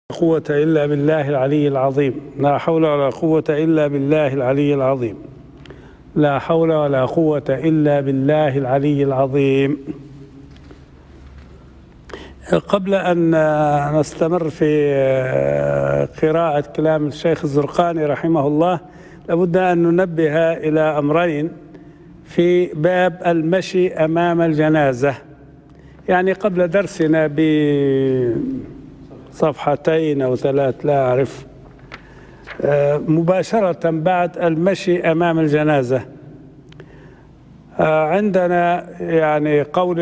قوة إلا بالله العلي العظيم. لا حول ولا قوة إلا بالله العلي العظيم. لا حول ولا قوة إلا بالله العلي العظيم. قبل أن نستمر في قراءة كلام الشيخ الزرقاني رحمه الله، لابد أن ننبه إلى أمرين في باب المشي أمام الجنازة. يعني قبل درسنا بصفحتين أو ثلاث لا أعرف، مباشرة بعد المشي أمام الجنازة عندنا يعني قول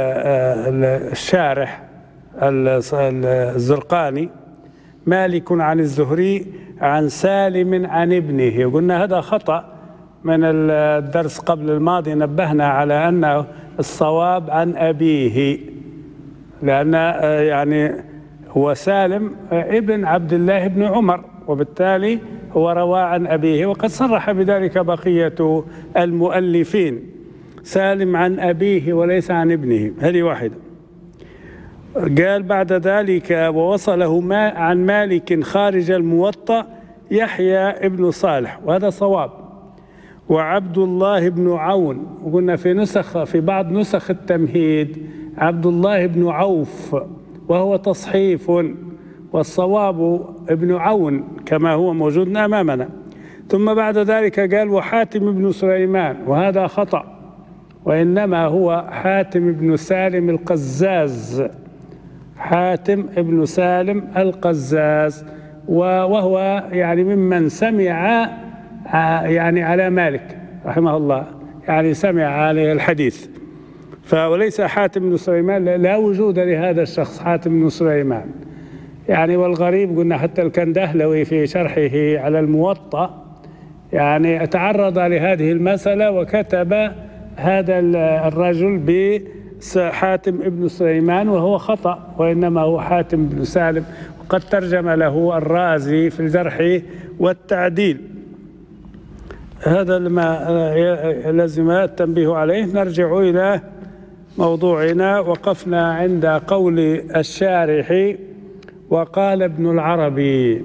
الشارح الزرقاني: مالك عن الزهري عن سالم عن ابنه. قلنا هذا خطأ من الدرس قبل الماضي، نبهنا على أنه الصواب عن أبيه، لأن يعني هو سالم ابن عبد الله بن عمر، وبالتالي هو روى عن أبيه، وقد صرح بذلك بقية المؤلفين: سالم عن أبيه وليس عن ابنه. هذه واحدة. قال بعد ذلك: ووصله عن مالك خارج الموطأ يحيى ابن صالح، وهذا صواب، وعبد الله بن عون. وقلنا في بعض نسخ التمهيد عبد الله بن عوف، وهو تصحيف، والصواب ابن عون كما هو موجود أمامنا. ثم بعد ذلك قال: وحاتم بن سليمان، وهذا خطأ، وإنما هو حاتم بن سالم القزاز، حاتم بن سالم القزاز، وهو يعني ممن سمع يعني على مالك رحمه الله، يعني سمع عليه الحديث، وليس حاتم بن سليمان. لا وجود لهذا الشخص حاتم بن سليمان يعني. والغريب قلنا حتى الكندهلوي في شرحه على الموطأ يعني تعرض لهذه المسألة وكتب هذا الرجل بحاتم ابن سليمان، وهو خطأ، وإنما هو حاتم بن سالم، وقد ترجم له الرازي في الجرح والتعديل. هذا ما لازم التنبيه عليه. نرجع إلى موضوعنا. وقفنا عند قول الشارح: وقال ابن العربي.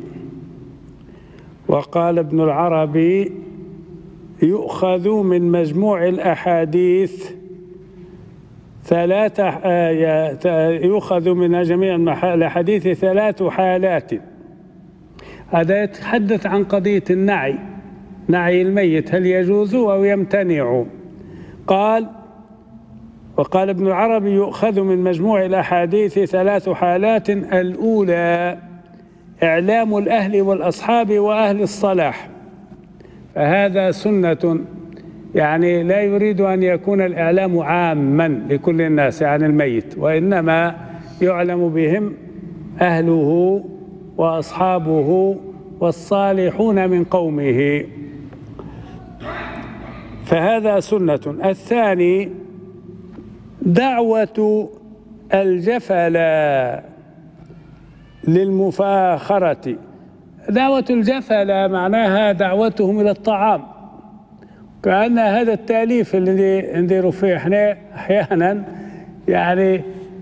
وقال ابن العربي: يؤخذ من مجموع الأحاديث يؤخذ من جميع الأحاديث 3 حالات. هذا يتحدث عن قضية النعي، نعي الميت، هل يجوز أو يمتنع. قال: وقال ابن العربي: يؤخذ من مجموع الأحاديث 3 حالات. الأولى إعلام الأهل والأصحاب وأهل الصلاح، فهذا سنة، يعني لا يريد أن يكون الإعلام عاما لكل الناس عن الميت، وإنما يعلم بهم أهله وأصحابه والصالحون من قومه، فهذا سنة. الثاني دعوة الجفلة للمفاخرة. دعوة الجفلة معناها دعوتهم إلى الطعام، كأن هذا التأليف اللي نديروا فيه احنا أحيانا، يعني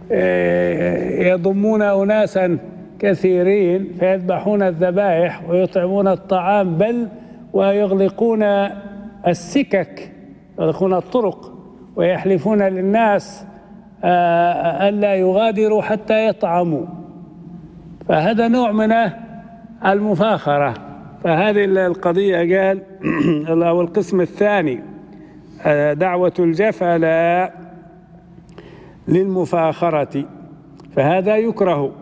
يضمون أناسا كثيرين فيذبحون الذبائح ويطعمون الطعام، بل ويغلقون السكك، يغلقون الطرق، ويحلفون للناس ألا يغادروا حتى يطعموا، فهذا نوع من المفاخرة. فهذه القضية قال أو القسم الثاني دعوة الجفلة للمفاخرة، فهذا يكره.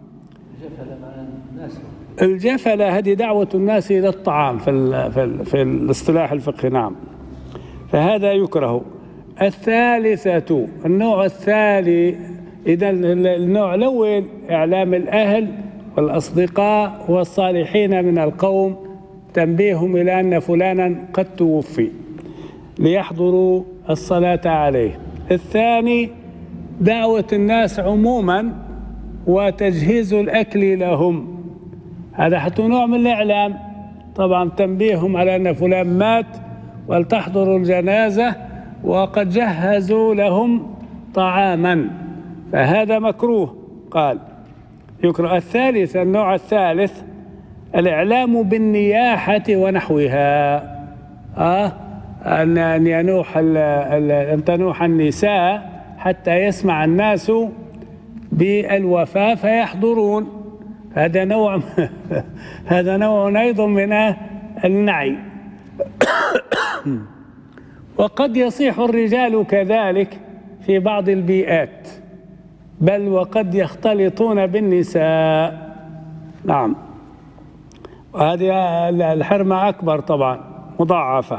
الجفلة هذه دعوة الناس إلى الطعام في الاصطلاح الفقهي، نعم، فهذا يكره. الثالثة، النوع الثالث، إذا النوع الأول إعلام الأهل والأصدقاء والصالحين من القوم، تنبيههم إلى أن فلانا قد توفي ليحضروا الصلاة عليه. الثاني دعوة الناس عموما وتجهيز الأكل لهم، هذا حتى نوع من الإعلام، طبعا تنبيههم على أن فلان مات ولتحضروا الجنازة وقد جهزوا لهم طعاما، فهذا مكروه. قال: يكره. الثالث، النوع الثالث الإعلام بالنياحة ونحوها. أن تنوح النساء حتى يسمع الناس بالوفاة فيحضرون. هذا نوع هذا نوع أيضا من النعي. وقد يصيح الرجال كذلك في بعض البيئات، بل وقد يختلطون بالنساء. نعم، وهذه الحرمة أكبر طبعا مضاعفة.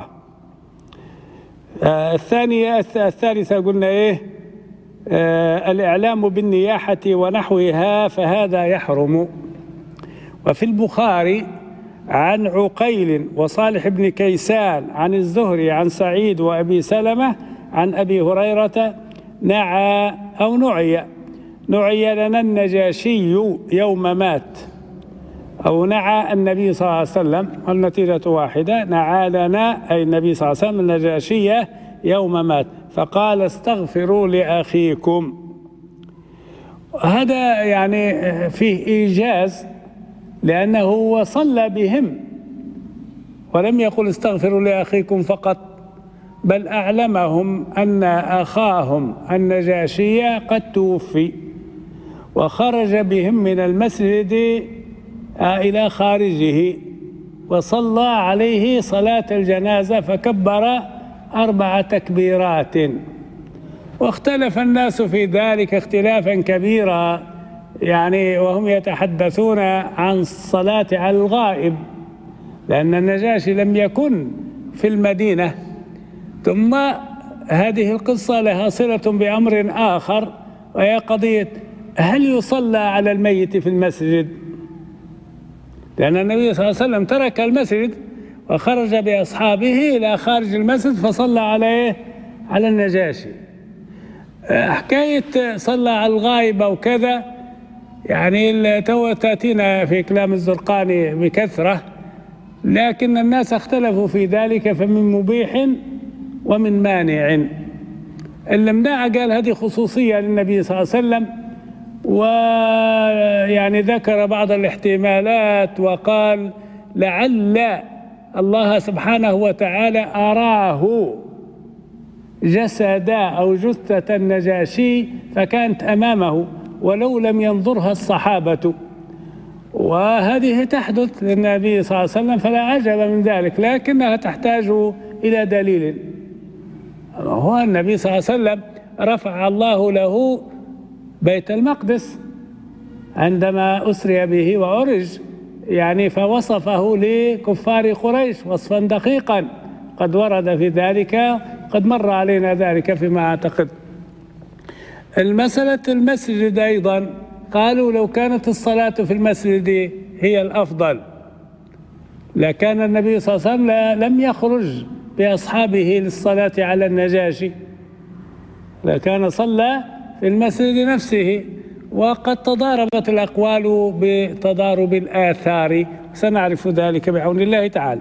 الثالثة قلنا إيه؟ الإعلام بالنياحة ونحوها، فهذا يحرم. وفي البخاري عن عقيل وصالح بن كيسان عن الزهري عن سعيد وأبي سلمة عن أبي هريرة نعي لنا النجاشي يوم مات، أو نعى النبي صلى الله عليه وسلم، والنتيجة واحدة، نعى لنا أي النبي صلى الله عليه وسلم النجاشية يوم مات، فقال استغفروا لأخيكم. هذا يعني فيه إيجاز، لأنه صلى بهم ولم يقل استغفروا لأخيكم فقط، بل أعلمهم أن أخاهم النجاشية قد توفي، وخرج بهم من المسجد إلى خارجه وصلى عليه صلاة الجنازة، فكبر 4 تكبيرات. واختلف الناس في ذلك اختلافا كبيرا، يعني وهم يتحدثون عن الصلاة على الغائب، لأن النجاشي لم يكن في المدينة. ثم هذه القصة لها صلة بأمر آخر، وهي قضية هل يصلى على الميت في المسجد؟ لأن النبي صلى الله عليه وسلم ترك المسجد وخرج بأصحابه إلى خارج المسجد فصلى عليه على النجاشي. حكاية صلى على الغائب أو كذا يعني تأتينا في كلام الزرقاني بكثرة، لكن الناس اختلفوا في ذلك، فمن مبيح ومن مانع. اللمناع قال هذه خصوصية للنبي صلى الله عليه وسلم، ويعني ذكر بعض الاحتمالات وقال لعل الله سبحانه وتعالى أراه جسد أو جثة النجاشي فكانت أمامه ولو لم ينظرها الصحابة، وهذه تحدث للنبي صلى الله عليه وسلم فلا عجب من ذلك، لكنها تحتاج إلى دليل. هو النبي صلى الله عليه وسلم رفع الله له بيت المقدس عندما أسري به وعرج، يعني فوصفه لكفار قريش وصفا دقيقا، قد ورد في ذلك، قد مر علينا ذلك فيما أعتقد. المسألة المسجد أيضا قالوا لو كانت الصلاة في المسجد هي الأفضل لكان النبي صلى الله عليه وسلم لم يخرج بأصحابه للصلاة على النجاشي، لكان صلى في المسجد نفسه. وقد تضاربت الأقوال بتضارب الآثار، سنعرف ذلك بعون الله تعالى.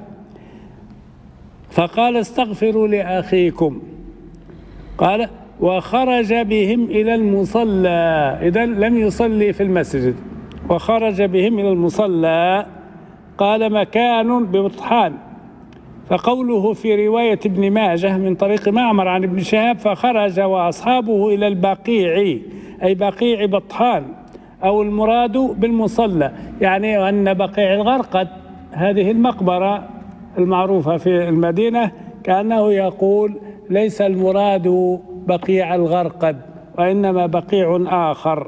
فقال استغفروا لأخيكم، قال وخرج بهم إلى المصلى، إذن لم يصلي في المسجد، وخرج بهم إلى المصلى. قال مكان ببطحان. فقوله في رواية ابن ماجه من طريق معمر عن ابن شهاب فخرج وأصحابه إلى البقيع، أي بقيع بطحان، أو المراد بالمصلى، يعني أن بقيع الغرقد هذه المقبرة المعروفة في المدينة، كأنه يقول ليس المراد بقيع الغرقد وإنما بقيع آخر.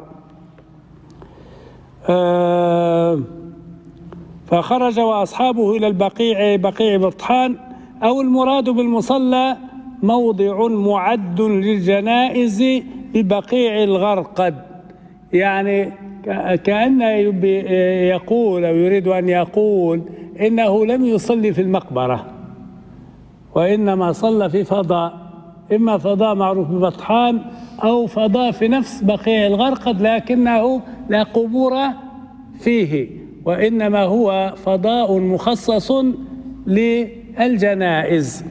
فخرج وأصحابه إلى البقيع بقيع بطحان، أو المراد بالمصلى موضع معد للجنائز ببقيع الغرقد، يعني كأن يقول أو يريد أن يقول إنه لم يصلي في المقبرة وإنما صلى في فضاء، إما فضاء معروف ببطحان أو فضاء في نفس بقيع الغرقد لكنه لا قبور فيه، وإنما هو فضاء مخصص للجنائز.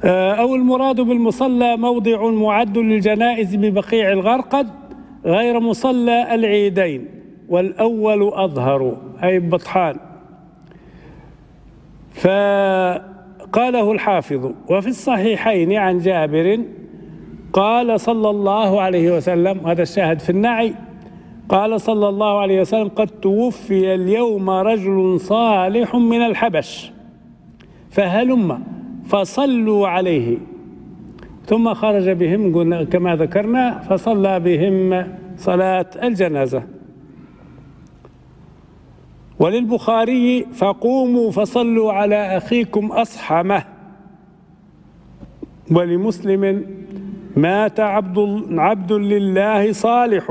أو المراد بالمصلى موضع معد للجنائز ببقيع الغرقد غير مصلى العيدين، والأول أظهر أي بطحان. فقاله الحافظ: وفي الصحيحين عن جابر قال صلى الله عليه وسلم، هذا الشاهد في النعي، قال صلى الله عليه وسلم: قد توفي اليوم رجل صالح من الحبش فهلم فصلوا عليه. ثم خرج بهم كما ذكرنا فصلى بهم صلاة الجنازة. وللبخاري: فقوموا فصلوا على أخيكم أصحمه. ولمسلم: مات عبد لله صالح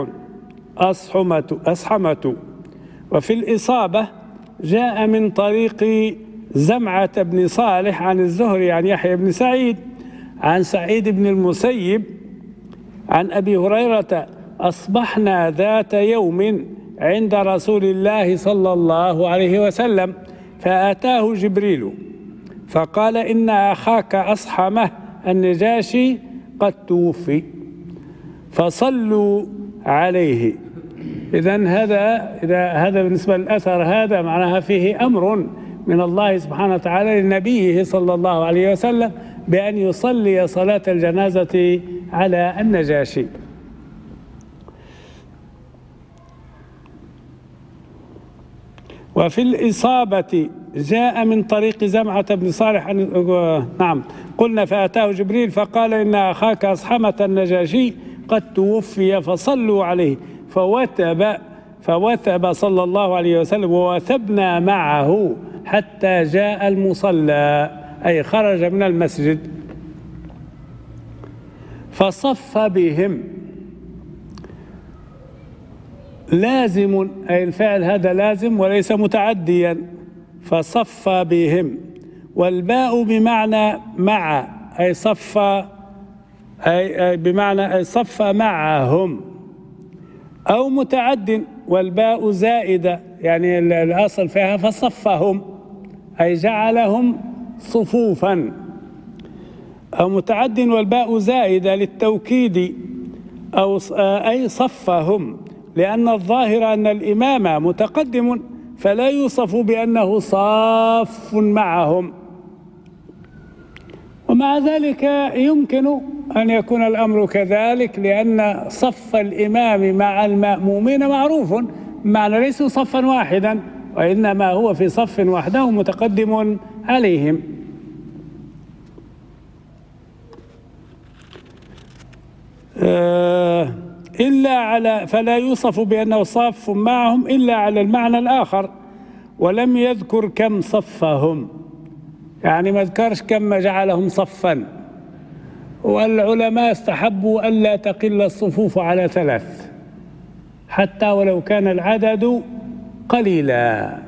أصحمة. وفي الإصابة جاء من طريق زمعة بن صالح عن الزهري عن يحيى بن سعيد عن سعيد بن المسيب عن أبي هريرة: أصبحنا ذات يوم عند رسول الله صلى الله عليه وسلم فأتاه جبريل فقال: إن أخاك أصحمه النجاشي قد توفي فصلوا عليه. إذن هذا بالنسبة للأثر هذا معناها فيه أمر من الله سبحانه وتعالى لنبيه صلى الله عليه وسلم بأن يصلي صلاة الجنازة على النجاشي. وفي الإصابة جاء من طريق زمعة بن صالح نعم قلنا: فأتاه جبريل فقال: إن أخاك أصحمة النجاشي قد توفي فصلوا عليه. فوثب صلى الله عليه وسلم ووثبنا معه حتى جاء المصلى، أي خرج من المسجد فصف بهم. لازم، أي الفعل هذا لازم وليس متعديا، فصف بهم. والباء بمعنى مع، أي صف، أي بمعنى أي صف معهم. أو متعد والباء زائدة، يعني الأصل فيها فصفهم أي جعلهم صفوفا. أو متعد والباء زائدة للتوكيد، أو أي صفهم، لأن الظاهر أن الإمام متقدم فلا يوصف بأنه صاف معهم. ومع ذلك يمكن أن يكون الأمر كذلك، لأن صف الإمام مع المأمومين معروف، معنى ليسوا صفا واحدا، وإنما هو في صف وحده متقدم عليهم. فلا يوصف بأنه صاف معهم إلا على المعنى الآخر، ولم يذكر كم صفهم، يعني ما ذكرش كم جعلهم صفا. والعلماء استحبوا ألا تقل الصفوف على 3 حتى ولو كان العدد قليلا.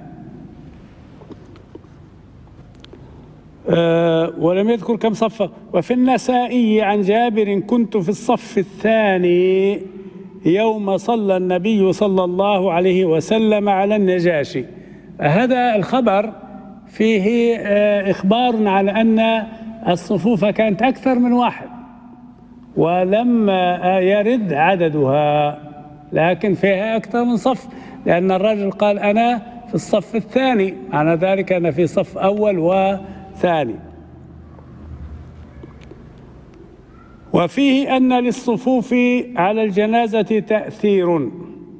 ولم يذكر كم صف. وفي النسائي عن جابر: كنت في الصف الثاني يوم صلى النبي صلى الله عليه وسلم على النجاشي. هذا الخبر فيه إخبار على أن الصفوف كانت أكثر من 1 ولم يرد عددها، لكن فيها أكثر من صف، لأن الرجل قال: أنا في الصف الثاني، معنى ذلك أنا في صف أول وثاني. وفيه أن للصفوف على الجنازة تأثيرا،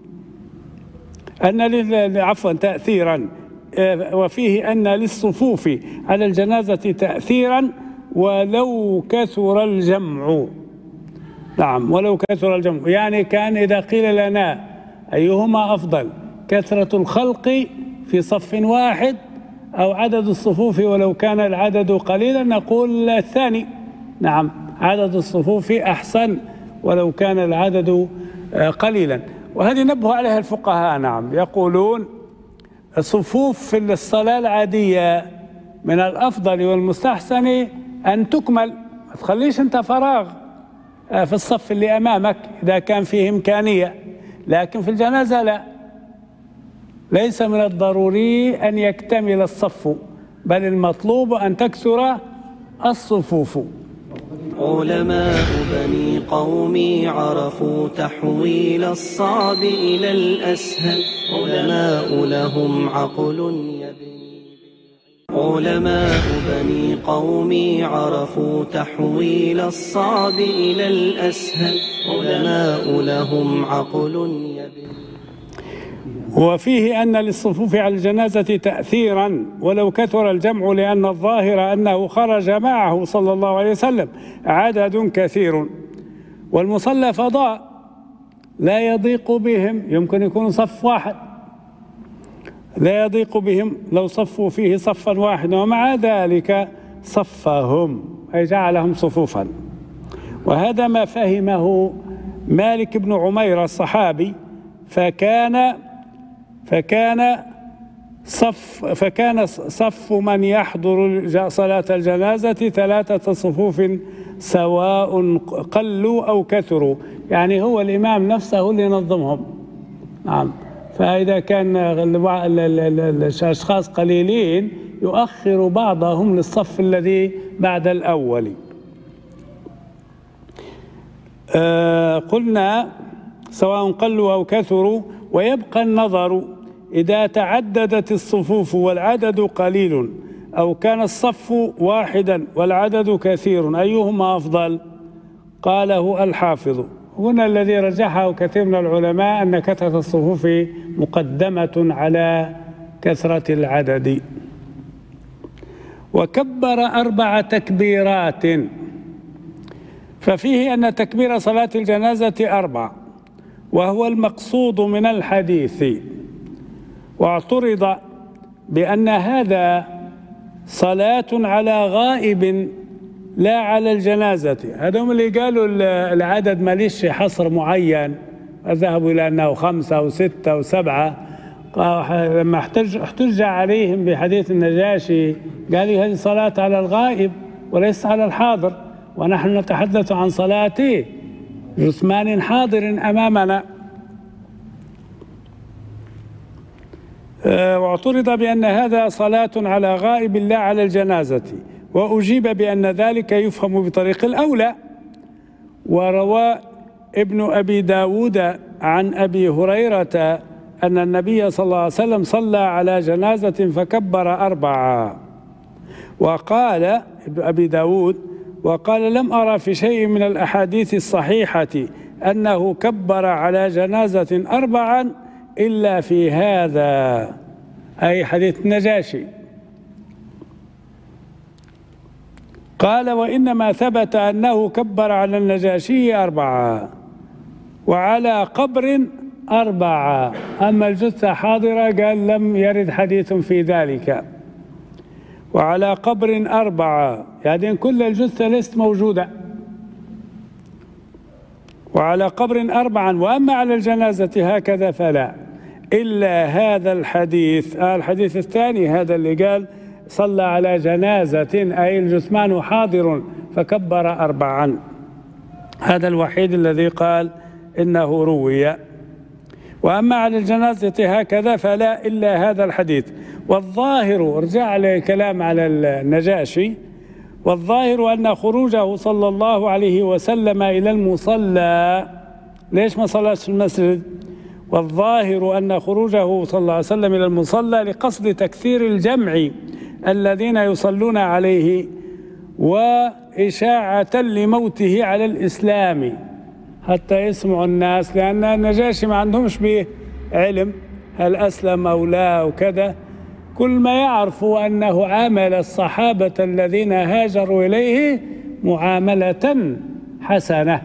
وفيه أن للصفوف على الجنازة تأثيرا ولو كثر الجمع. نعم، ولو كثر الجمع، يعني كان إذا قيل لنا أيهما أفضل، كثرة الخلق في صف واحد أو عدد الصفوف ولو كان العدد قليلا، نقول الثاني. نعم، عدد الصفوف أحسن ولو كان العدد قليلا. وهذه نبه عليها الفقهاء. نعم، يقولون الصفوف في الصلاة العادية من الأفضل والمستحسن أن تكمل، ما تخليش أنت فراغ في الصف اللي أمامك إذا كان فيه إمكانية. لكن في الجنازة لا، ليس من الضروري أن يكتمل الصف، بل المطلوب أن تكثر الصفوف. علماء بني قومي عرفوا تحويل الصعب إلى الأسهل، علماء لهم عقل يبني. علماء بني قومي عرفوا تحويل الصعب إلى الأسهل، علماء لهم عقل يبني. وفيه أن للصفوف على الجنازة تأثيرا ولو كثر الجمع، لأن الظاهر أنه خرج معه صلى الله عليه وسلم عدد كثير، والمصلى فضاء لا يضيق بهم، يمكن يكون صف واحد لا يضيق بهم لو صفوا فيه صفا واحدا، ومع ذلك صفهم أي جعلهم صفوفا. وهذا ما فهمه مالك بن عمير الصحابي، فكان صف من يحضر صلاة الجنازة 3 صفوف سواء قلوا أو كثروا، يعني هو الإمام نفسه اللي ينظمهم. نعم، فإذا كان الأشخاص قليلين يؤخر بعضهم للصف الذي بعد الأول. قلنا سواء قلوا أو كثروا. ويبقى النظر إذا تعددت الصفوف والعدد قليل، أو كان الصف واحدا والعدد كثير، أيهما أفضل؟ قاله الحافظ. هنا الذي رجحه كثير من العلماء أن كثرة الصفوف مقدمة على كثرة العدد. وكبر 4 تكبيرات، ففيه أن تكبير صلاة الجنازة 4، وهو المقصود من الحديث. واعترض بأن هذا صلاة على غائب لا على الجنازة. هذول اللي قالوا العدد ماليش حصر معين، ذهبوا إلى أنه 5 أو 6 أو 7. لما احتج عليهم بحديث النجاشي قال هذه صلاة على الغائب وليس على الحاضر، ونحن نتحدث عن صلاة جثمان حاضر أمامنا. واعترض بأن هذا صلاة على غائب لا على الجنازة، وأجيب بأن ذلك يفهم بطريق الأولى. وروى ابن أبي داود عن أبي هريرة أن النبي صلى الله عليه وسلم صلى على جنازة فكبر 4. وقال ابن أبي داود وقال لم أرى في شيء من الأحاديث الصحيحة أنه كبر على جنازة 4 إلا في هذا، أي حديث النجاشي. قال وإنما ثبت أنه كبر على النجاشي 4 وعلى قبر 4، أما الجثة حاضرة قال لم يرد حديث في ذلك. وعلى قبر 4 يعني كل الجثة ليست موجودة. وعلى قبر 4، وأما على الجنازة هكذا فلا، إلا هذا الحديث. الحديث الثاني هذا اللي قال صلى على جنازة أي الجثمان حاضر فكبر 4، هذا الوحيد الذي قال إنه روي. وأما على الجنازة هكذا فلا، إلا هذا الحديث. والظاهر، رجع لكلام على النجاشي، والظاهر أن خروجه صلى الله عليه وسلم إلى المصلى، ليش ما صلاش في المسجد؟ والظاهر أن خروجه صلى الله عليه وسلم إلى المصلى لقصد تكثير الجمع الذين يصلون عليه، وإشاعة لموته على الإسلام حتى يسمع الناس، لأن النجاشي ما عندهمش به علم هل أسلم أو لا وكذا، كل ما يعرفوا أنه عامل الصحابة الذين هاجروا إليه معاملة حسنة.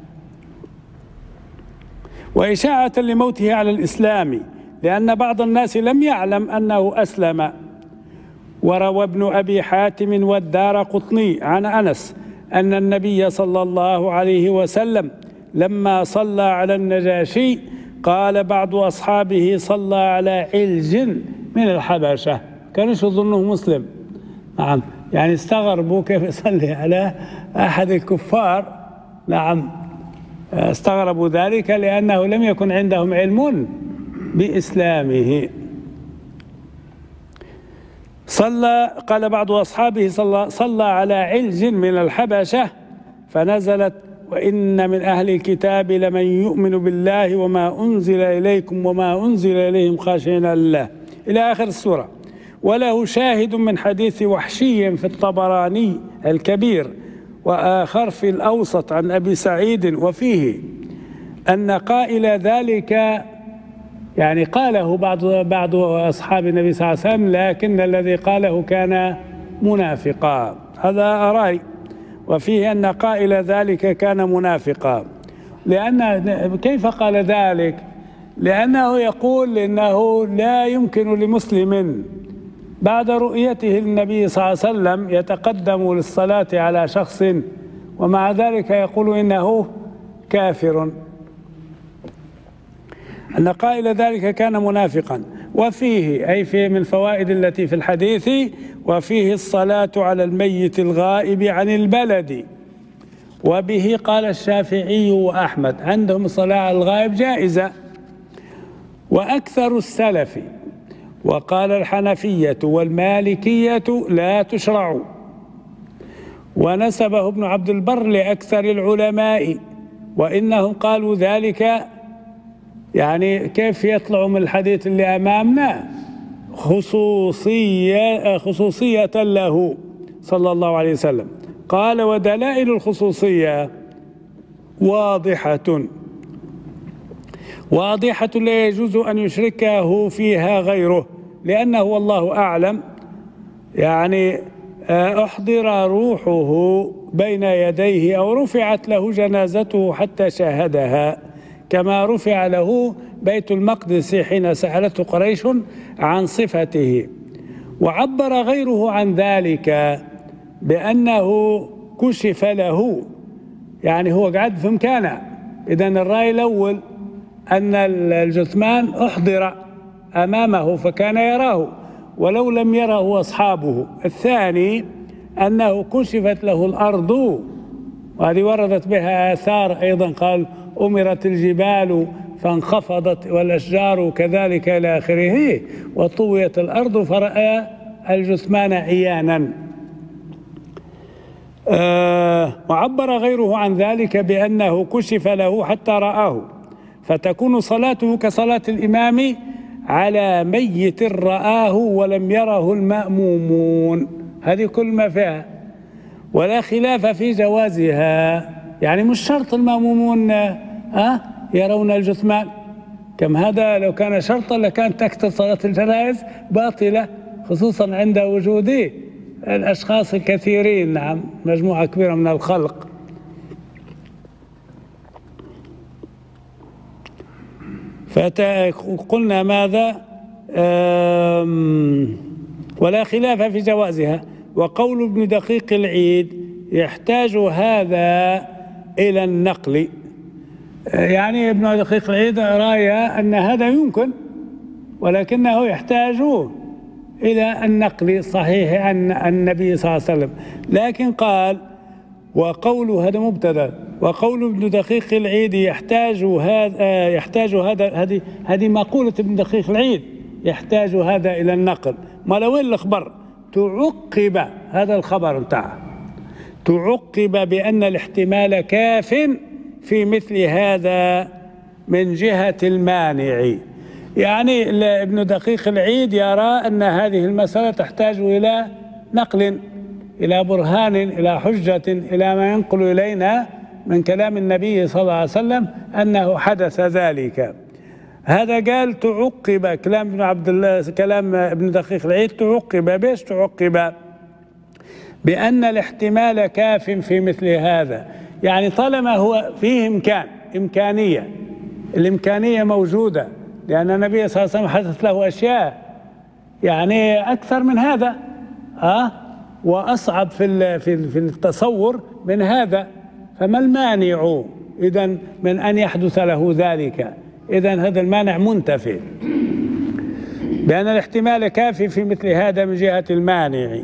وإشاعة لموته على الإسلام، لأن بعض الناس لم يعلم أنه أسلم. وروى ابن أبي حاتم والدارقطني عن أنس أن النبي صلى الله عليه وسلم لما صلى على النجاشي قال بعض أصحابه صلى على علج من الحبشة، كانوش يظنه مسلم. نعم، يعني استغربوا كيف يصلي على أحد الكفار. نعم، استغربوا ذلك لأنه لم يكن عندهم علم بإسلامه. قال بعض أصحابه صلى على علج من الحبشة فنزلت: وإن من أهل الكتاب لمن يؤمن بالله وما أنزل إليكم وما أنزل إليهم خاشعين لله، إلى آخر السورة. وله شاهد من حديث وحشي في الطبراني الكبير وآخر في الأوسط عن أبي سعيد، وفيه أن قائل ذلك، يعني قاله بعض أصحاب النبي صلى الله عليه وسلم، لكن الذي قاله كان منافقا، هذا أرائي. وفيه أن قائل ذلك كان منافقا، كيف قال ذلك؟ لأنه يقول إنه لا يمكن لمسلم بعد رؤيته للنبي صلى الله عليه وسلم يتقدم للصلاة على شخص ومع ذلك يقول إنه كافر، أن قائل ذلك كان منافقا. وفيه أي في من فوائد التي في الحديث: وفيه الصلاة على الميت الغائب عن البلد. وبه قال الشافعي وأحمد، عندهم الصلاة على الغائب جائزة. وأكثر السلف وقال الحنفية والمالكية لا تشرع. ونسبه ابن عبد البر لأكثر العلماء، وإنهم قالوا ذلك، يعني كيف يطلع من الحديث اللي أمامنا خصوصية له صلى الله عليه وسلم. قال: ودلائل الخصوصية واضحة لا يجوز أن يشركه فيها غيره، لأنه والله أعلم يعني أحضر روحه بين يديه أو رفعت له جنازته حتى شاهدها، كما رفع له بيت المقدس حين سألته قريش عن صفته. وعبر غيره عن ذلك بأنه كشف له، يعني هو قاعد في مكانه. إذن الرأي الأول أن الجثمان أحضر أمامه فكان يراه ولو لم يره أصحابه. الثاني أنه كشفت له الأرض، وهذه وردت بها آثار أيضا، قال: أمرت الجبال فانخفضت والأشجار كذلك إلى آخره، وطويت الأرض فرأى الجثمان عيانا. وعبر غيره عن ذلك بأنه كشف له حتى رآه، فتكون صلاته كصلاة الإمام على ميت رآه ولم يره المأمومون. هذه كل ما فيها، ولا خلاف في جوازها، يعني مش شرط المأمومون يرون الجثمان. كم هذا لو كان شرطا لكانت تكتب صلاة الجنائز باطلة، خصوصا عند وجود الأشخاص الكثيرين، نعم، مجموعة كبيرة من الخلق. فقلنا ماذا؟ ولا خلاف في جوازها. وقول ابن دقيق العيد: يحتاج هذا إلى النقل، يعني ابن دقيق العيد رأى أن هذا يمكن، ولكنه يحتاج إلى النقل صحيح عن النبي صلى الله عليه وسلم. لكن قال: وقول هذا مبتدأ، وقول ابن دقيق العيد يحتاج هذا هذه مقولة ابن دقيق العيد، يحتاج هذا إلى النقل. ما لو الخبر تعقب هذا الخبر بتاعه، تعقب بأن الاحتمال كاف في مثل هذا من جهة المانع. يعني ابن دقيق العيد يرى أن هذه المسألة تحتاج إلى نقل، إلى برهان، إلى حجة، إلى ما ينقل إلينا من كلام النبي صلى الله عليه وسلم أنه حدث ذلك. هذا قال تعقب، كلام ابن عبد الله، كلام ابن دقيق العيد تعقب. بيش تعقب؟ بأن الاحتمال كاف في مثل هذا، يعني طالما هو فيه إمكانية، الإمكانية موجودة، لأن النبي صلى الله عليه وسلم حدث له أشياء يعني أكثر من هذا وأصعب في التصور من هذا، فما المانع إذن من أن يحدث له ذلك؟ إذن هذا المانع منتفي، بأن الاحتمال كافي في مثل هذا من جهة المانع.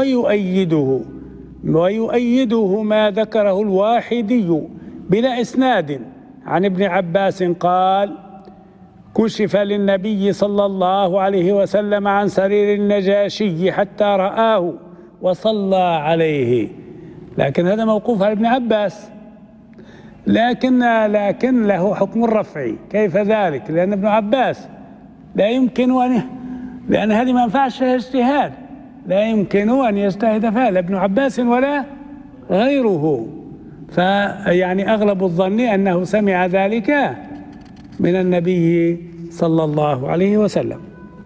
ويؤيده ما ذكره الواحدي بلا إسناد عن ابن عباس كشف للنبي صلى الله عليه وسلم عن سرير النجاشي حتى رآه وصلى عليه. لكن هذا موقوف على ابن عباس، لكن له حكم الرفع. كيف ذلك؟ لأن ابن عباس لا يمكن لأن هذه ما ينفعش فيها اجتهاد، لا يمكن أن يجتهد فيها لا ابن عباس ولا غيره. فيعني أغلب الظن أنه سمع ذلك من النبي صلى الله عليه وسلم.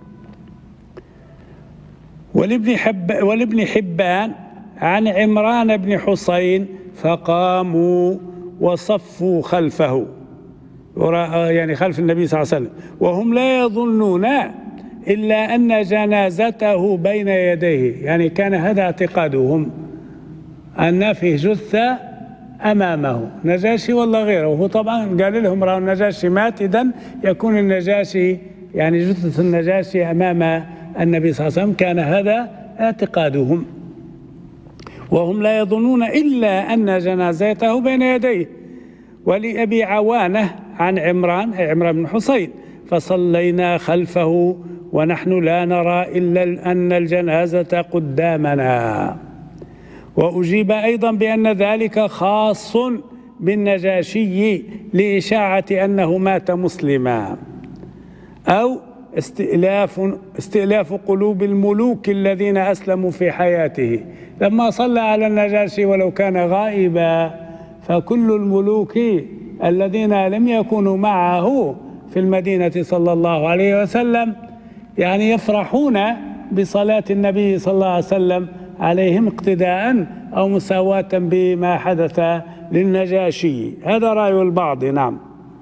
ولابن حبان عن عمران بن حسين فقاموا وصفوا خلفه، يعني خلف النبي صلى الله عليه وسلم، وهم لا يظنون إلا أن جنازته بين يديه. يعني كان هذا اعتقادهم أن فيه جثة أمامه، نجاشي ولا غيره. وهو طبعا قال لهم رأوا النجاشي مات، إذن يكون النجاشي يعني جثة النجاشي أمام النبي صلى الله عليه وسلم. كان هذا اعتقادهم، وهم لا يظنون إلا أن جنازته بين يديه. ولأبي عوانة عن عمران بن حسين فصلينا خلفه ونحن لا نرى إلا أن الجنازة قدامنا. وأجيب أيضا بأن ذلك خاص بالنجاشي لإشاعة أنه مات مسلما، أو استئلاف قلوب الملوك الذين أسلموا في حياته. لما صلى على النجاشي ولو كان غائبا، فكل الملوك الذين لم يكونوا معه في المدينة صلى الله عليه وسلم يعني يفرحون بصلاة النبي صلى الله عليه وسلم عليهم اقتداء أو مساواة بما حدث للنجاشي. هذا رأي البعض. نعم،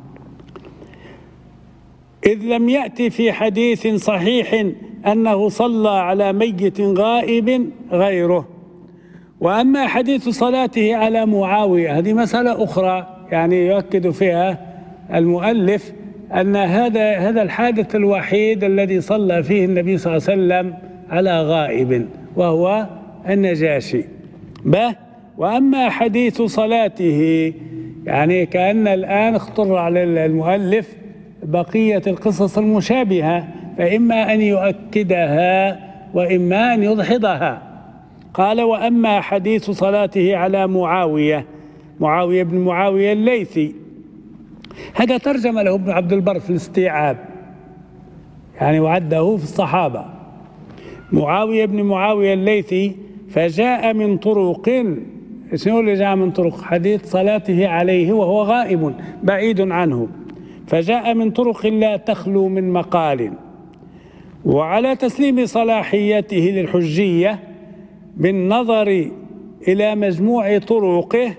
إذ لم يأتي في حديث صحيح أنه صلى على ميت غائب غيره. وأما حديث صلاته على معاوية هذه مسألة أخرى، يعني يؤكد فيها المؤلف أن هذا الحادث الوحيد الذي صلى فيه النبي صلى الله عليه وسلم على غائب وهو النجاشي. وأما حديث صلاته يعني كأن الآن اخطر على المؤلف بقية القصص المشابهة، فإما أن يؤكدها وإما أن يدحضها. قال: وأما حديث صلاته على معاوية بن معاوية الليثي، هذا ترجم له ابن عبد البر في الاستيعاب، يعني وعده في الصحابة. معاوية بن معاوية الليثي فجاء من طرق. شنو اللي جاء من طرق؟ حديث صلاته عليه وهو غائب بعيد عنه. فجاء من طرق لا تخلو من مقال. وعلى تسليم صلاحيته للحجية بالنظر إلى مجموع طرقه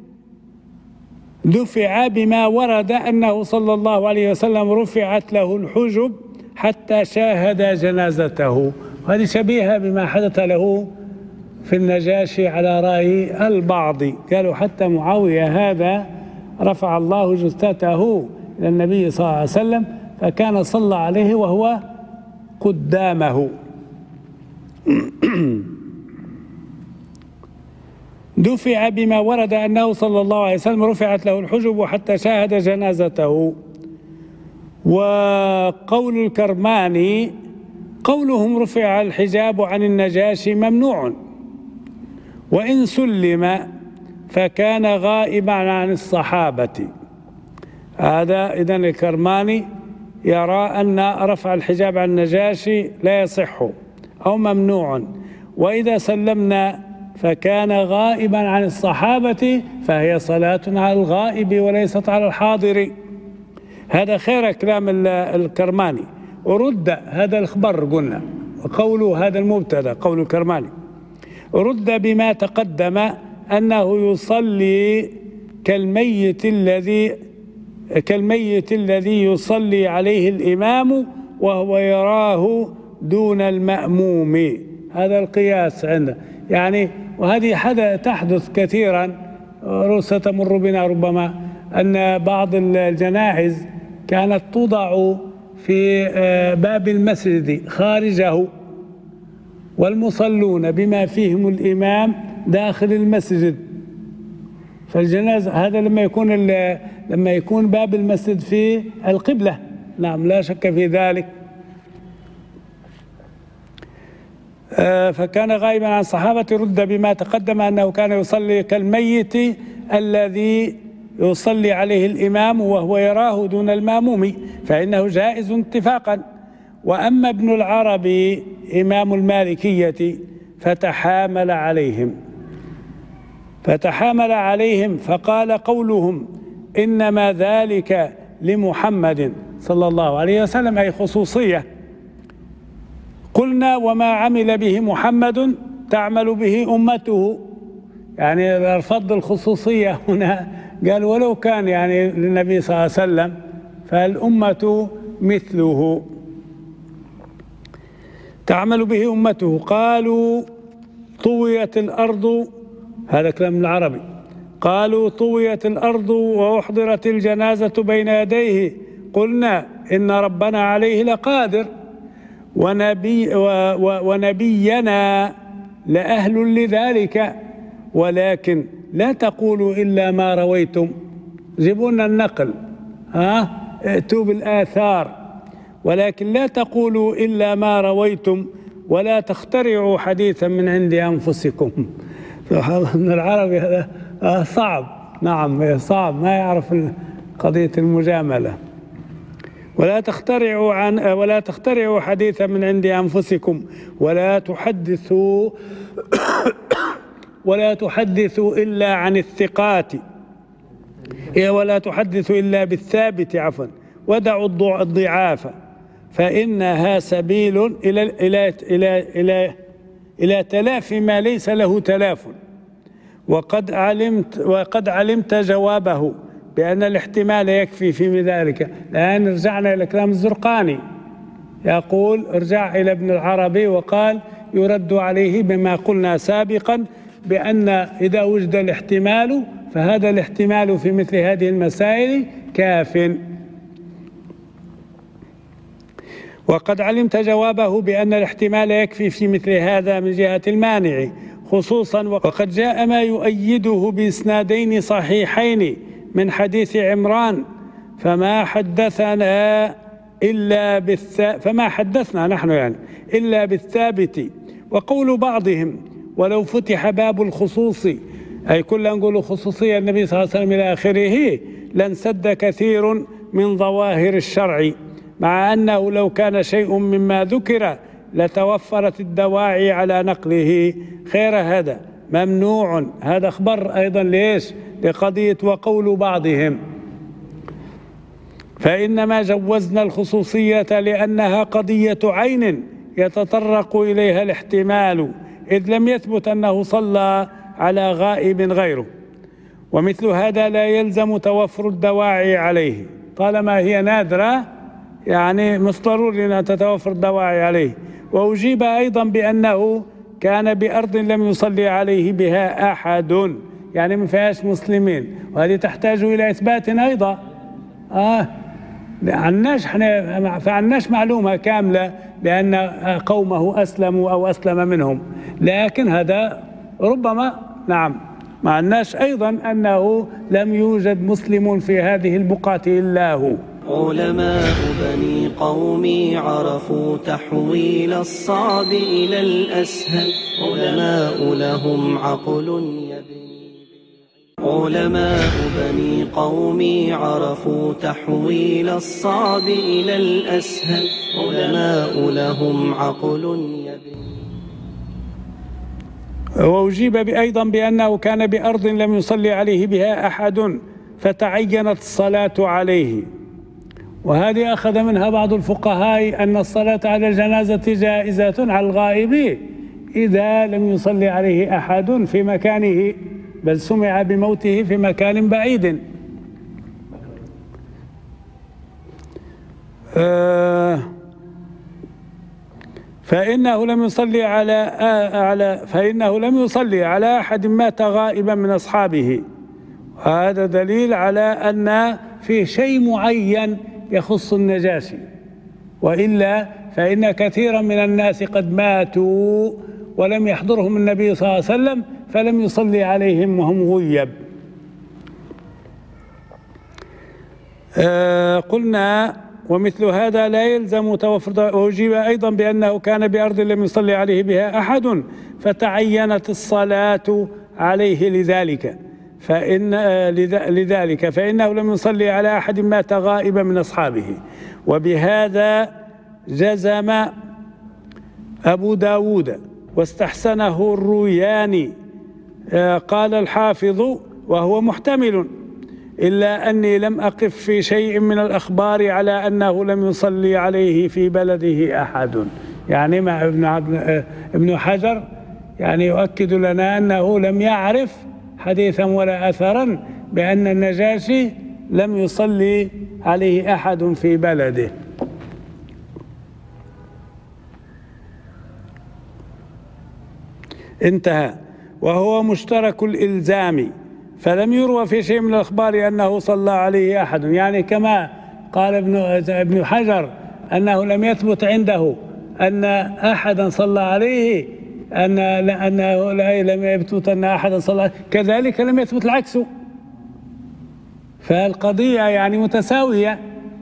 دفع بما ورد أنه صلى الله عليه وسلم رفعت له الحجب حتى شاهد جنازته. وهذه شبيهة بما حدث له في النجاشي على رأي البعض. قالوا حتى معاوية هذا رفع الله جثته إلى النبي صلى الله عليه وسلم، فكان صلى عليه وهو قدامه. دفع بما ورد أنه صلى الله عليه وسلم رفعت له الحجب حتى شاهد جنازته. وقول الكرماني قولهم رفع الحجاب عن النجاشي ممنوع، وإن سلم فكان غائبا عن الصحابة. هذا إذن الكرماني يرى أن رفع الحجاب عن النجاشي لا يصح أو ممنوع، وإذا سلمنا فكان غائبا عن الصحابة فهي صلاة على الغائب وليست على الحاضر. هذا خير كلام الكرماني. ورد هذا الخبر قلنا، وقوله هذا المبتدا قول الكرماني رد بما تقدم أنه يصلي كالميت الذي يصلي عليه الإمام وهو يراه دون المأموم. هذا القياس عنده يعني. وهذه تحدث كثيرا، ستمر بنا ربما، أن بعض الجنائز كانت توضع في باب المسجد خارجه، والمصلون بما فيهم الإمام داخل المسجد. فالجنازة هذا لما يكون باب المسجد في القبلة، نعم لا شك في ذلك. فكان غائبا عن الصحابة، رد بما تقدم أنه كان يصلي كالميت الذي يصلي عليه الإمام وهو يراه دون الماموم، فإنه جائز اتفاقا. وأما ابن العربي إمام المالكية فتحامل عليهم فقال قولهم إنما ذلك لمحمد صلى الله عليه وسلم أي خصوصية. قلنا وما عمل به محمد تعمل به أمته، يعني رفض الخصوصية هنا، قال ولو كان يعني للنبي صلى الله عليه وسلم فالأمة مثله تعمل به أمته. قالوا طويت الأرض، هذا كلام العربي، قالوا طويت الأرض وأحضرت الجنازة بين يديه، قلنا إن ربنا عليه لقادر ونبينا لأهل لذلك، ولكن لا تقولوا إلا ما رويتم، جيبوا لنا النقل، ائتوا بالآثار، ولكن لا تقولوا إلا ما رويتم ولا تخترعوا حديثا من عند أنفسكم. من العربي هذا صعب، نعم صعب، ما يعرف قضية المجاملة. ولا تخترعوا حديثا من عند أنفسكم ولا تحدثوا إلا عن الثقات، ولا تحدثوا إلا بالثابت عفوا، ودعوا الضعاف فإنها سبيل إلى تلافي ما ليس له تلاف. وقد علمت جوابه بأن الاحتمال يكفي في ذلك. الآن رجعنا إلى كلام الزرقاني، يقول ارجع إلى ابن العربي وقال يرد عليه بما قلنا سابقا بأن إذا وجد الاحتمال فهذا الاحتمال في مثل هذه المسائل كاف. وقد علمت جوابه بأن الاحتمال يكفي في مثل هذا من جهة المانع خصوصا، وقد جاء ما يؤيده بإسنادين صحيحين من حديث عمران، فما حدثنا نحن يعني إلا بالثابت. وقول بعضهم ولو فتح باب الخصوص، أي كلا نقول خصوصية النبي صلى الله عليه وسلم إلى آخره، لانسد كثير من ظواهر الشرع، مع أنه لو كان شيء مما ذكر لتوفرت الدواعي على نقله، خير هذا ممنوع. هذا أخبر أيضا ليش؟ لقضية وقول بعضهم. فإنما جوزنا الخصوصية لأنها قضية عين يتطرق إليها الاحتمال، إذ لم يثبت أنه صلى على غائب غيره، ومثل هذا لا يلزم توفر الدواعي عليه، طالما هي نادرة يعني مش ضروري أن تتوفر الدواعي عليه. وأجيب أيضا بأنه كان بأرض لم يصلي عليه بها أحد، يعني ما فيهاش مسلمين، وهذه تحتاج إلى إثبات أيضا. فعناش معلومة كاملة بأن قومه أسلموا أو أسلم منهم، لكن هذا ربما نعم معناش أيضا أنه لم يوجد مسلم في هذه البقعة إلا هو. علماء بني قومي عرفوا تحويل الصعب إلى الأسهل، علماء لهم عقل يبني. علماء بني قومي عرفوا تحويل الصعب إلى الأسهل، علماء لهم عقل يبني. وأجيب أيضا بأنه كان بأرض لم يصلي عليه بها أحد فتعينت الصلاة عليه، وهذه أخذ منها بعض الفقهاء أن الصلاة على الجنازة جائزة على الغائب إذا لم يصلي عليه أحد في مكانه، بل سمع بموته في مكان بعيد. فإنه لم يصلي على أحد مات غائبا من أصحابه، وهذا دليل على أن فيه شيء معين يخص النجاشي، وإلا فإن كثيرا من الناس قد ماتوا ولم يحضرهم النبي صلى الله عليه وسلم فلم يصلي عليهم وهم غيب. قلنا ومثل هذا لا يلزم توفر. وأجيب أيضا بأنه كان بأرض لم يصلي عليه بها أحد فتعينت الصلاة عليه لذلك فإنه لم يصلي على أحد مات غائبا من أصحابه. وبهذا جزم أبو داود واستحسنه الروياني. قال الحافظ وهو محتمل، إلا أني لم أقف في شيء من الأخبار على أنه لم يصلي عليه في بلده أحد. يعني مع ابن حجر يعني يؤكد لنا أنه لم يعرف حديثا ولا أثرا بأن النجاشي لم يصلي عليه أحد في بلده. انتهى. وهو مشترك الإلزام، فلم يروى في شيء من الأخبار أنه صلى عليه أحد. يعني كما قال ابن حجر أنه لم يثبت عنده أن أحدا صلى عليه، أنه لم يثبت أن أحدا صلى عليه، كذلك لم يثبت العكس. فالقضية يعني متساوية.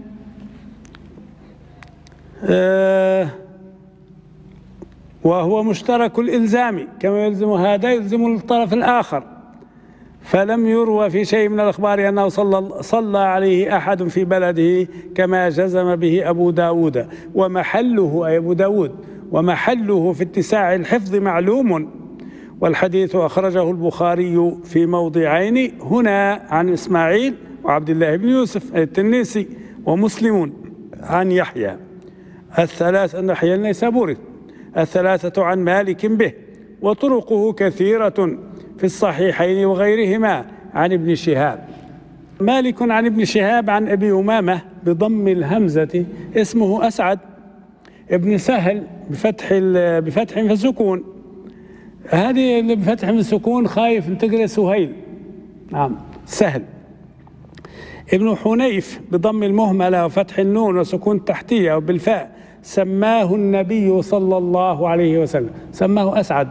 وهو مشترك الإلزام، كما يلزم هذا يلزم الطرف الآخر. فلم يروى في شيء من الأخبار أنه صلى عليه أحد في بلده كما جزم به أبو داود. ومحله أي أبو داود ومحله في اتساع الحفظ معلوم، والحديث أخرجه البخاري في موضعين هنا عن إسماعيل وعبد الله بن يوسف التنيسي، ومسلم عن يحيى يحيى النيسابوري الثلاثة عن مالك به، وطرقه كثيرة في الصحيحين وغيرهما عن ابن شهاب. مالك عن ابن شهاب عن أبي أمامة بضم الهمزة اسمه أسعد ابن سهل بفتح في السكون. هذه اللي بفتح من السكون خايف تقرأ سهيل. نعم سهل. ابن حنيف بضم المهملة وفتح النون وسكون تحتية وبالفاء. سماه النبي صلى الله عليه وسلم، سماه أسعد.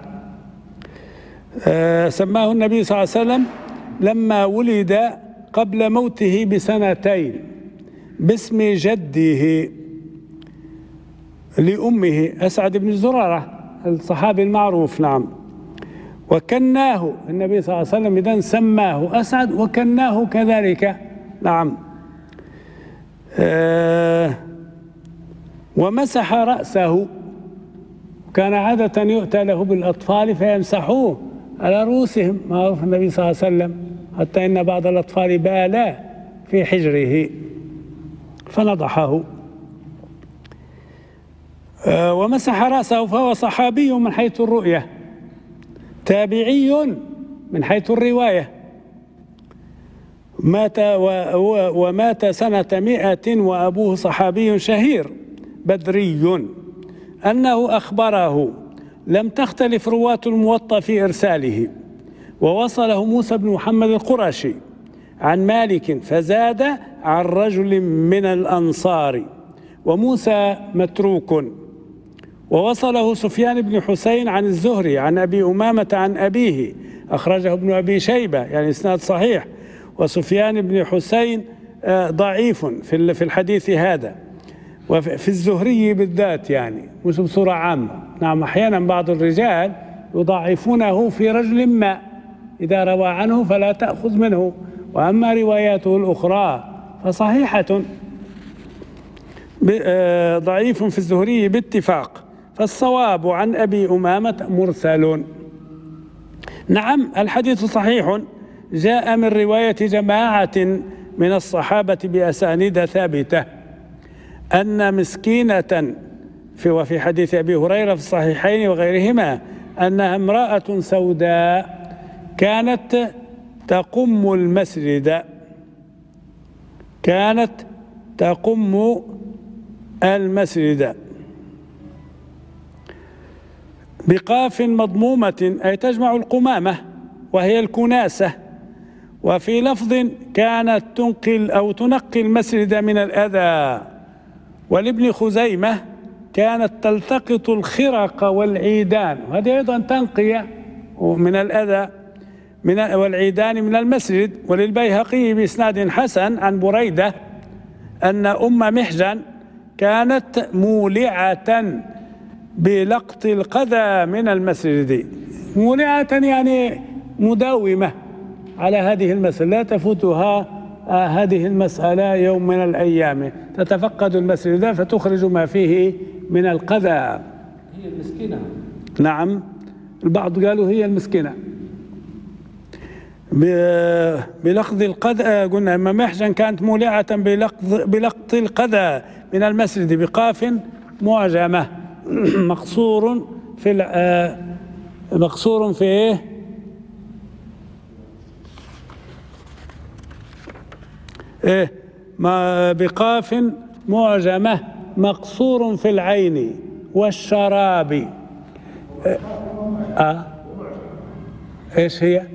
سماه النبي صلى الله عليه وسلم لما ولد قبل موته بسنتين باسم جده لأمه أسعد بن زرارة الصحابي المعروف. نعم. وكناه النبي صلى الله عليه وسلم إذن سماه أسعد وكناه كذلك. نعم. ومسح رأسه، كان عادة يؤتى له بالأطفال فيمسحوه على رؤوسهم، معروف النبي صلى الله عليه وسلم، حتى إن بعض الأطفال بالا في حجره فنضحه. ومسح رأسه، فهو صحابي من حيث الرؤية، تابعي من حيث الرواية، ومات سنة 100 وأبوه صحابي شهير بدري أنه أخبره. لم تختلف رواة الموطأ في إرساله، ووصله موسى بن محمد القرشي عن مالك فزاد عن رجل من الأنصار، وموسى متروك. ووصله سفيان بن حسين عن الزهري عن أبي أمامة عن أبيه، أخرجه ابن أبي شيبة، يعني إسناد صحيح. وسفيان بن حسين ضعيف في الحديث هذا، وفي الزهري بالذات، يعني مش بصورة عامة. نعم أحيانا بعض الرجال يضعفونه في رجل ما، إذا روى عنه فلا تأخذ منه، وأما رواياته الأخرى فصحيحة. ضعيف في الزهري باتفاق، فالصواب عن أبي أمامة مرسل. نعم الحديث صحيح، جاء من رواية جماعة من الصحابة بأسانيد ثابتة أن مسكينة وفي حديث أبي هريرة في الصحيحين وغيرهما أنها امرأة سوداء كانت تقم المسجد بقاف مضمومة، أي تجمع القمامة وهي الكناسة. وفي لفظ كانت تنقي المسجد من الأذى. ولابن خزيمة كانت تلتقط الخرق والعيدان، وهذه أيضا تنقية من الأذى والعيدان من المسجد. وللبيهقي بإسناد حسن عن بريدة أن أم محجن كانت مولعة بلقط القذى من المسجد. مولعة يعني مداومة على هذه المسألة، لا تفوتها هذه المسألة يوم من الأيام، تتفقد المسجد فتخرج ما فيه من القذى. هي المسكينة. نعم، البعض قالوا هي المسكينة. بلقط القذى، قلنا أم محجن كانت مولعة بلقط القذى من المسجد بقاف معجمة مقصور في إيه ما بقاف معجمة مقصور في العين والشراب. ايش هي؟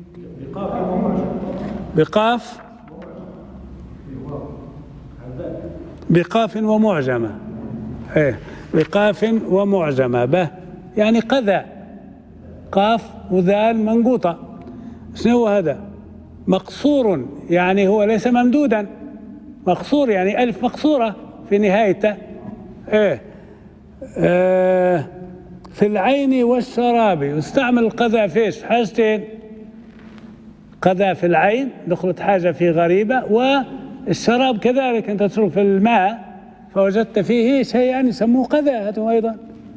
بقاف ومعجمة. ايه بقاف ومعجمة به يعني قذى، قاف وذال منقوطة. شنو هو هذا؟ مقصور يعني هو ليس ممدودا، مقصور يعني ألف مقصورة في نهايته. في العين والشراب. يستعمل القذى فيش؟ حاجتين: قذى في العين، دخلت حاجة في غريبة، والشراب كذلك، أنت تشرب في الماء فوجدت فيه شيئا يسموه قذى هذا أيضا.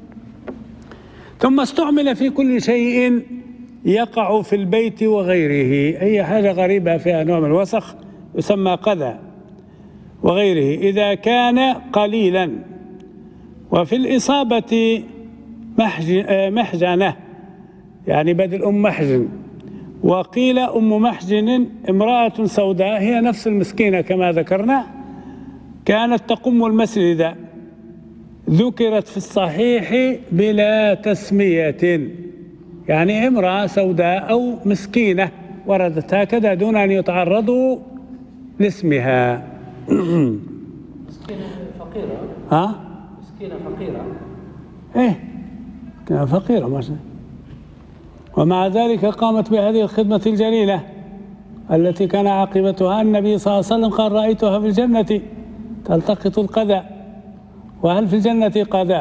ثم استعمل في كل شيء يقع في البيت وغيره، أي حاجة غريبة فيها نوع من الوسخ يسمى قذى وغيره إذا كان قليلا. وفي الإصابة محجنة يعني بدل أم محجن. وقيل أم محجن امرأة سوداء، هي نفس المسكينة كما ذكرنا، كانت تقم المسجد، ذكرت في الصحيح بلا تسمية، يعني امرأة سوداء أو مسكينة وردت هكذا دون أن يتعرضوا لاسمها. مسكينة فقيرة. مسكينة فقيرة. إيه كانت فقيرة مثلا، ومع ذلك قامت بهذه الخدمة الجليلة التي كان عاقبتها النبي صلى الله عليه وسلم قال: رأيتها في الجنة تلتقط القذى. وهل في الجنة قذى؟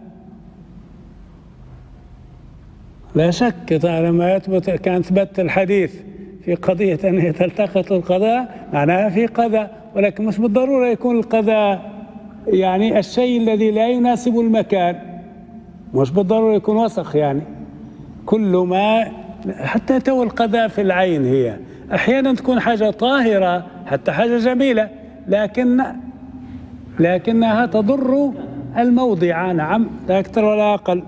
لا شك، لما يثبت كان ثبت الحديث في قضية أن تلتقط القذى معناها في قذى، ولكن مش بالضرورة يكون القذى يعني الشيء الذي لا يناسب المكان، مش بالضرورة يكون وسخ. يعني كل ما، حتى تو القذى في العين هي أحيانا تكون حاجة طاهرة حتى حاجة جميلة، لكنها تضر الموضع. نعم، لا أكثر ولا أقل.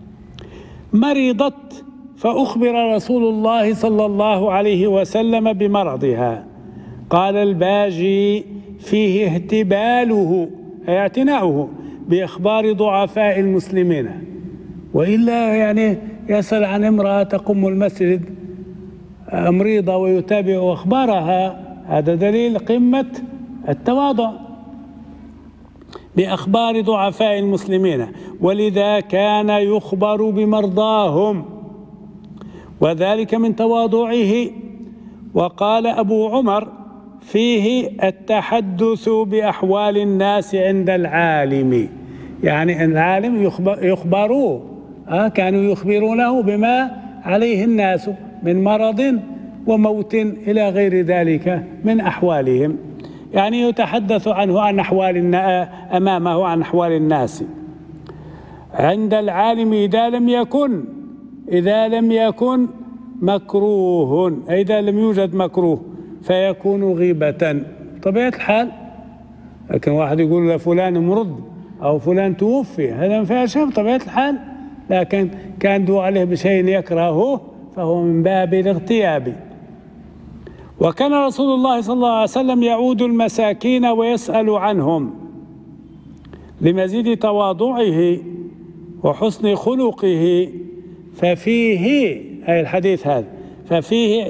مرضت فأخبر رسول الله صلى الله عليه وسلم بمرضها. قال الباجي: فيه اهتباله أي اعتناؤه بإخبار ضعفاء المسلمين، وإلا يعني يسأل عن امرأة تقوم المسجد مريضة ويتابع أخبارها، هذا دليل قمة التواضع بأخبار ضعفاء المسلمين، ولذا كان يخبر بمرضاهم وذلك من تواضعه. وقال أبو عمر: فيه التحدث بأحوال الناس عند العالم، يعني العالم يخبروه، كانوا يخبرونه بما عليه الناس من مرض وموت إلى غير ذلك من أحوالهم، يعني يتحدث عنه عن أحوال أمامه عن أحوال الناس عند العالم إذا لم يكن مكروه، أي إذا لم يوجد مكروه فيكون غيبة طبيعة الحال. لكن واحد يقول فلان مرض أو فلان توفي، هذا ما فيها شيء بطبيعة الحال، لكن كان دعوا عليه بشيء يكرهه فهو من باب الاغتياب. وكان رسول الله صلى الله عليه وسلم يعود المساكين ويسأل عنهم لمزيد تواضعه وحسن خلقه، ففيه أي الحديث هذا ففيه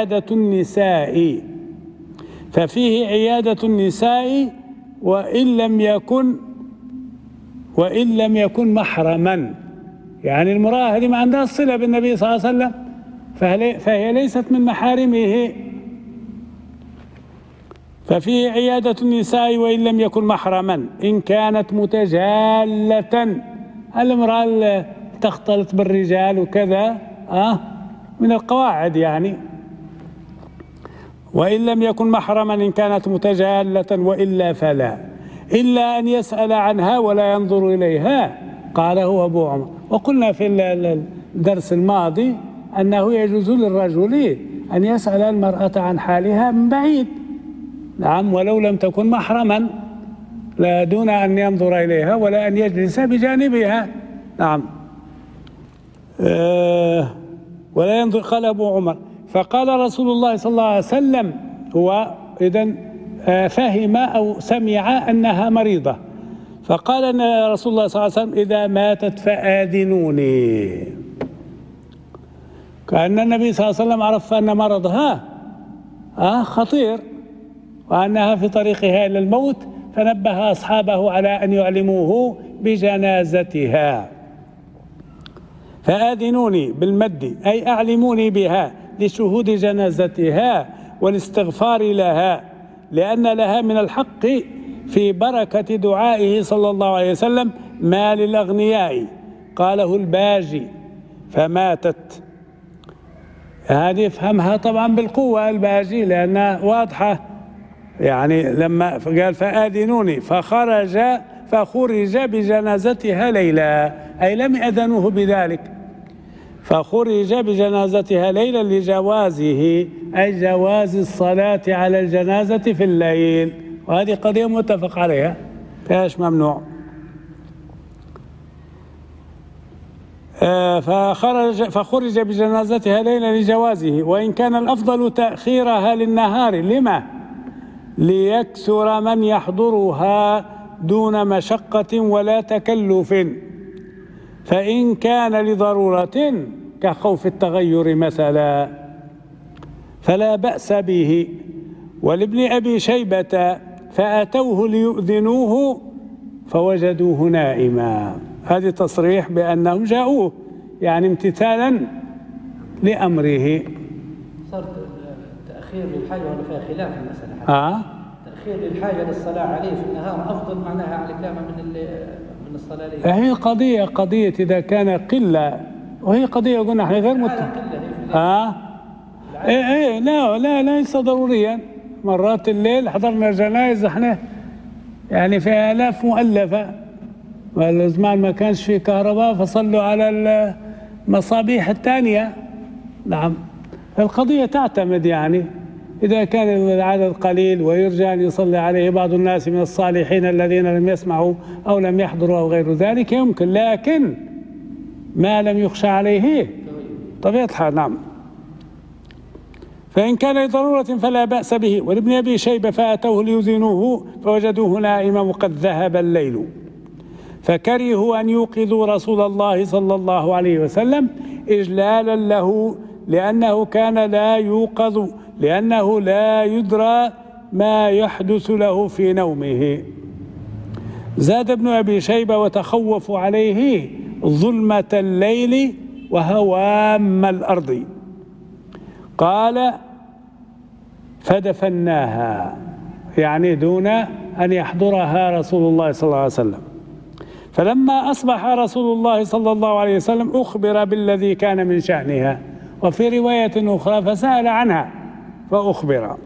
عيادة النساء وإن لم يكن محرما، يعني المرأة هذه ما عندها صلة بالنبي صلى الله عليه وسلم فهي ليست من محارمه، ففيه عيادة النساء وإن لم يكن محرما إن كانت متجالة، المرأة اللي تختلط بالرجال وكذا من القواعد يعني. وإن لم يكن محرما إن كانت متجالة وإلا فلا، إلا أن يسأل عنها ولا ينظر إليها، قاله أبو عمر. وقلنا في الدرس الماضي أنه يجوز للرجل أن يسأل المرأة عن حالها من بعيد، نعم، ولو لم تكن محرما، لا دون أن ينظر إليها ولا أن يجلس بجانبها، نعم. ولا ينظر، قال أبو عمر. فقال رسول الله صلى الله عليه وسلم، هو إذن فهم أو سمع أنها مريضة، فقال أن رسول الله صلى الله عليه وسلم إذا ماتت فآذنوني، كأن النبي صلى الله عليه وسلم عرف أن مرضها خطير وأنها في طريقها إلى الموت، فنبه أصحابه على أن يعلموه بجنازتها. فآذنوني بالمد أي أعلموني بها لشهود جنازتها والاستغفار لها، لأن لها من الحق في بركة دعائه صلى الله عليه وسلم ما للأغنياء، قاله الباجي فماتت. هذه افهمها طبعا بالقوة الباجي لأنها واضحة، يعني لما قال فآذنوني فخرج بجنازتها ليلا، أي لم يأذنوه بذلك، فخرج بجنازتها ليلا لجوازه، أي جواز الصلاة على الجنازة في الليل، وهذه قضية متفق عليها فيهاش ممنوع. فخرج بجنازتها ليلا لجوازه، وإن كان الأفضل تأخيرها للنهار. لما؟ ليكثر من يحضرها دون مشقة ولا تكلف، فإن كان لضرورة كخوف التغير مثلا فلا بأس به. ولابن أبي شيبة فأتوه ليؤذنوه فوجدوه نائما، هذا تصريح بأنهم جاءوه يعني امتثالا لأمره. صار تأخير للحاجة ولا فيها خلاف المسألة؟ تأخير للحاجة للصلاة عليه في النهار أفضل معناها على كامة من الصلاة عليه. هي قضية إذا كان قلة، وهي قضية قلنا احنا غير لا ليس ضروريا. مرات الليل حضرنا جنائز احنا يعني في آلاف مؤلفة، والزمان ما كانش في كهرباء فصلوا على المصابيح الثانية، نعم. القضية تعتمد يعني إذا كان العدد قليل ويرجى أن يصلي عليه بعض الناس من الصالحين الذين لم يسمعوا أو لم يحضروا أو غير ذلك يمكن، لكن ما لم يخشى عليه طبيعة الحال، نعم. فإن كان لضرورة فلا بأس به. ولابن أبي شيبة فأتوه ليؤذنوه فوجدوه نائما وقد ذهب الليل، فكرهوا أن يوقظوا رسول الله صلى الله عليه وسلم إجلالا له، لأنه كان لا يوقظ، لأنه لا يدرى ما يحدث له في نومه. زاد ابن أبي شيبة وتخوفوا عليه ظلمة الليل وهوام الأرض، قال فدفناها، يعني دون أن يحضرها رسول الله صلى الله عليه وسلم. فلما أصبح رسول الله صلى الله عليه وسلم أخبر بالذي كان من شأنها، وفي رواية أخرى فسأل عنها فأخبر.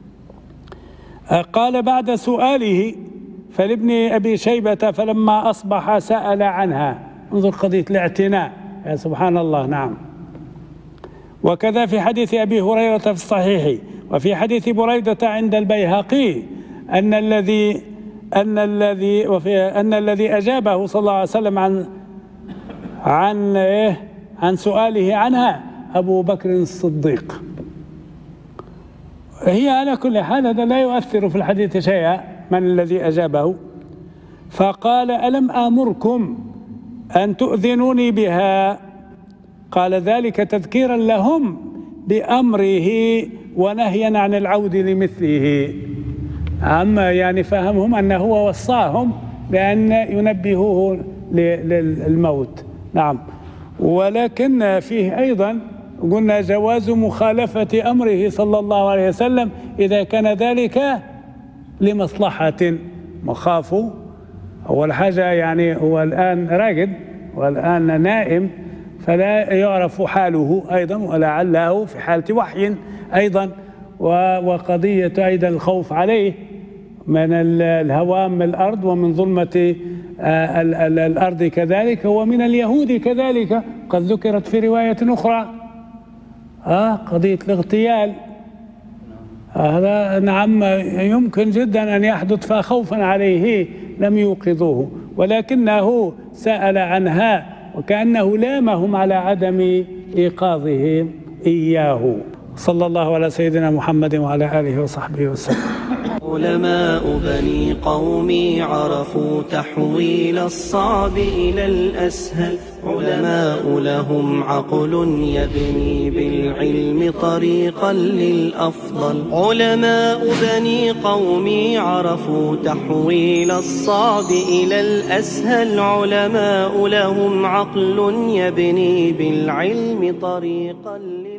قال بعد سؤاله فلابن أبي شيبة فلما أصبح سأل عنها. انظر قضية الاعتناء، يا سبحان الله، نعم. وكذا في حديث أبي هريرة في الصحيح، وفي حديث بريدة عند البيهقي أن الذي أجابه صلى الله عليه وسلم عن سؤاله عنها أبو بكر الصديق. هي على كل حال هذا لا يؤثر في الحديث شيئا من الذي أجابه. فقال ألم آمركم أن تؤذنوني بها؟ قال ذلك تذكيرا لهم بأمره ونهيا عن العود لمثله. أما يعني فهمهم أنه هو وصاهم بأن ينبهوه للموت، نعم. ولكن فيه أيضا قلنا جواز مخالفة أمره صلى الله عليه وسلم إذا كان ذلك لمصلحة مخافوا. أول حاجة يعني هو الآن راقد والآن نائم، فلا يعرف حاله أيضا، ولعله في حالة وحي أيضا، وقضية أيضا الخوف عليه من الهوام من الأرض ومن ظلمة الأرض كذلك، ومن اليهود كذلك قد ذكرت في رواية أخرى قضية الاغتيال. هذا نعم يمكن جدا أن يحدث، فخوفا عليه لم يوقظوه، ولكنه سأل عنها وكأنه لامهم على عدم إيقاظهم إياه. صلى الله على سيدنا محمد وعلى آله وصحبه وسلم. علماء بني قومي عرفوا تحويل الصعب إلى الأسهل، علماء لهم عقل يبني بالعلم طريقا للأفضل. علماء بني قومي عرفوا تحويل الصعب إلى الأسهل، علماء لهم عقل يبني بالعلم طريقا للأفضل.